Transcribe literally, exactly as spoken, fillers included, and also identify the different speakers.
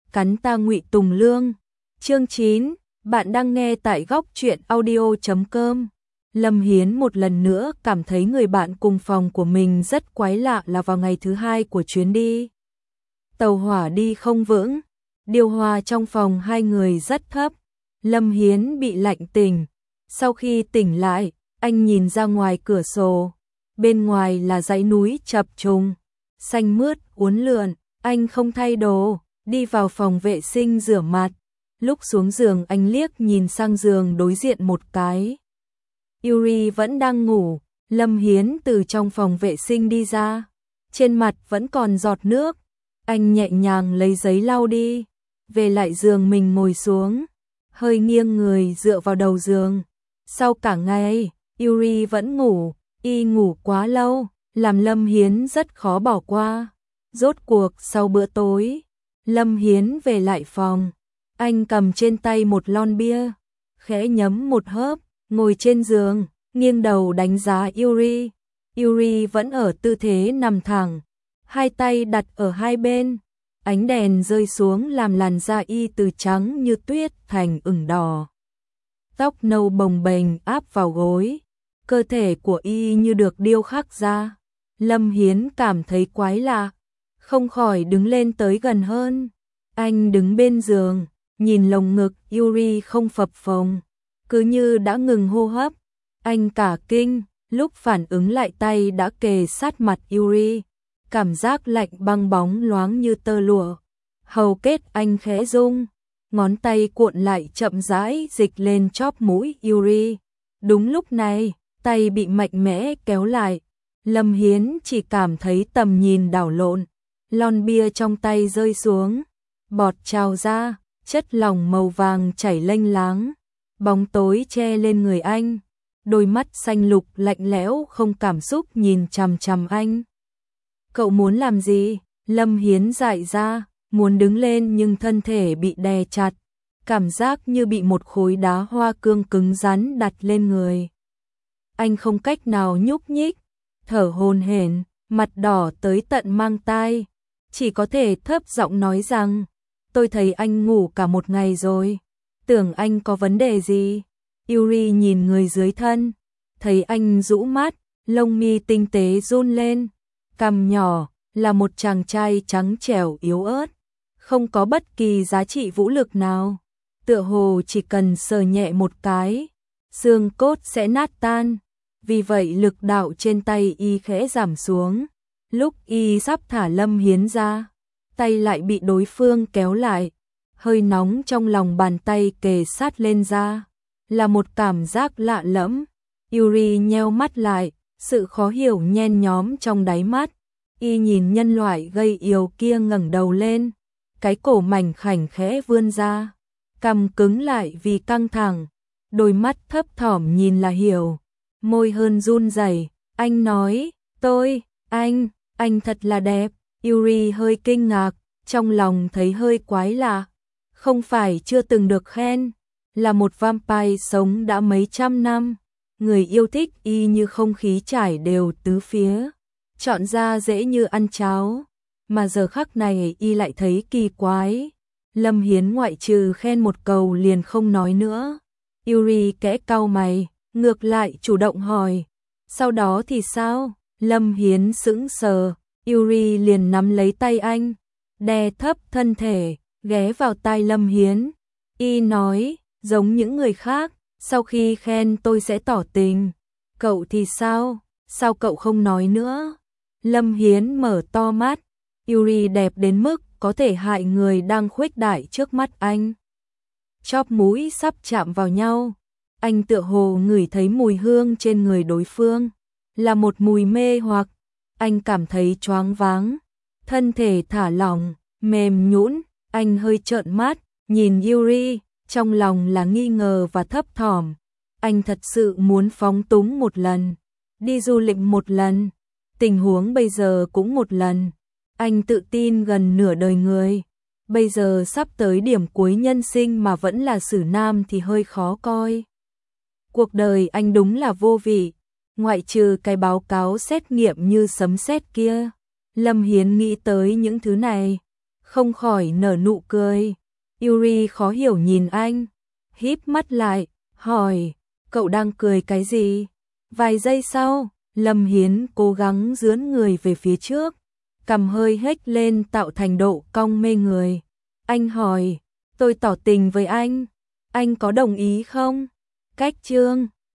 Speaker 1: cắn ta Ngụy Tùng Lương. Chương chín, bạn đang nghe tại góc truyện audio chấm com. Lâm Hiến một lần nữa cảm thấy người bạn cùng phòng của mình rất quái lạ là vào ngày thứ hai của chuyến đi. Tàu hỏa đi không vững, điều hòa trong phòng hai người rất thấp. Lâm Hiến bị lạnh tỉnh. Sau khi tỉnh lại, anh nhìn ra ngoài cửa sổ. Bên ngoài là dãy núi chập trùng, xanh mướt, uốn lượn. Anh không thay đồ, đi vào phòng vệ sinh rửa mặt. Lúc xuống giường anh liếc nhìn sang giường đối diện một cái. Yuri vẫn đang ngủ. Lâm Hiến từ trong phòng vệ sinh đi ra. Trên mặt vẫn còn giọt nước. Anh nhẹ nhàng lấy giấy lau đi. Về lại giường mình ngồi xuống. Hơi nghiêng người dựa vào đầu giường. Sau cả ngày, Yuri vẫn ngủ. Y ngủ quá lâu, làm Lâm Hiến rất khó bỏ qua. Rốt cuộc sau bữa tối, Lâm Hiến về lại phòng. Anh cầm trên tay một lon bia, khẽ nhấm một hớp, ngồi trên giường, nghiêng đầu đánh giá Yuri. Yuri vẫn ở tư thế nằm thẳng, hai tay đặt ở hai bên. Ánh đèn rơi xuống làm làn da y từ trắng như tuyết thành ửng đỏ. Tóc nâu bồng bềnh áp vào gối, cơ thể của y như được điêu khắc ra. Lâm Hiến cảm thấy quái lạ, không khỏi đứng lên tới gần hơn. Anh đứng bên giường, nhìn lồng ngực Yuri không phập phồng, cứ như đã ngừng hô hấp. Anh cả kinh, lúc phản ứng lại tay đã kề sát mặt Yuri, cảm giác lạnh băng bóng loáng như tơ lụa. Hầu kết anh khẽ rung, ngón tay cuộn lại chậm rãi dịch lên chóp mũi Yuri. Đúng lúc này, tay bị mạnh mẽ kéo lại. Lâm Hiến chỉ cảm thấy tầm nhìn đảo lộn. Lon bia trong tay rơi xuống, bọt trào ra, chất lỏng màu vàng chảy lênh láng. Bóng tối che lên người anh, đôi mắt xanh lục lạnh lẽo không cảm xúc nhìn chằm chằm anh. Cậu muốn làm gì? Lâm Hiến dại ra, muốn đứng lên nhưng thân thể bị đè chặt, cảm giác như bị một khối đá hoa cương cứng rắn đặt lên người. Anh không cách nào nhúc nhích, thở hổn hển, mặt đỏ tới tận mang tai, chỉ có thể thấp giọng nói rằng, tôi thấy anh ngủ cả một ngày rồi, tưởng anh có vấn đề gì. Yuri nhìn người dưới thân, thấy anh rũ mắt, lông mi tinh tế run lên, cằm nhỏ là một chàng trai trắng trẻo yếu ớt, không có bất kỳ giá trị vũ lực nào, tựa hồ chỉ cần sờ nhẹ một cái, xương cốt sẽ nát tan. Vì vậy lực đạo trên tay y khẽ giảm xuống. Lúc y sắp thả Lâm Hiến ra, tay lại bị đối phương kéo lại. Hơi nóng trong lòng bàn tay kề sát lên da, là một cảm giác lạ lẫm. Yuri nheo mắt lại, sự khó hiểu nhen nhóm trong đáy mắt. Y nhìn nhân loại gây yếu kia ngẩng đầu lên, cái cổ mảnh khảnh khẽ vươn ra, cằm cứng lại vì căng thẳng, đôi mắt thấp thỏm nhìn là hiểu. Môi hơn run rẩy, anh nói, tôi, anh, anh thật là đẹp. Yuri hơi kinh ngạc, trong lòng thấy hơi quái lạ. Không phải chưa từng được khen, là một vampire sống đã mấy trăm năm. Người yêu thích y như không khí trải đều tứ phía, chọn ra dễ như ăn cháo. Mà giờ khắc này y lại thấy kỳ quái. Lâm Hiến ngoại trừ khen một câu liền không nói nữa. Yuri kẽ cau mày, ngược lại chủ động hỏi, sau đó thì sao? Lâm Hiến sững sờ, Yuri liền nắm lấy tay anh, đè thấp thân thể, ghé vào tai Lâm Hiến. Y nói, giống những người khác, sau khi khen tôi sẽ tỏ tình. Cậu thì sao? Sao cậu không nói nữa? Lâm Hiến mở to mắt, Yuri đẹp đến mức có thể hại người đang khuếch đại trước mắt anh. Chóp mũi sắp chạm vào nhau. Anh tựa hồ ngửi thấy mùi hương trên người đối phương, là một mùi mê hoặc. Anh cảm thấy choáng váng, thân thể thả lỏng, mềm nhũn. Anh hơi trợn mắt, nhìn Yuri, trong lòng là nghi ngờ và thấp thỏm. Anh thật sự muốn phóng túng một lần, đi du lịch một lần, tình huống bây giờ cũng một lần. Anh tự tin gần nửa đời người, bây giờ sắp tới điểm cuối nhân sinh mà vẫn là xử nam thì hơi khó coi. Cuộc đời anh đúng là vô vị, ngoại trừ cái báo cáo xét nghiệm như sấm sét kia. Lâm Hiến nghĩ tới những thứ này, không khỏi nở nụ cười. Yuri khó hiểu nhìn anh, híp mắt lại, hỏi, cậu đang cười cái gì? Vài giây sau, Lâm Hiến cố gắng dướn người về phía trước, cằm hơi hếch lên tạo thành độ cong mê người. Anh hỏi, tôi tỏ tình với anh, anh có đồng ý không? Cách chương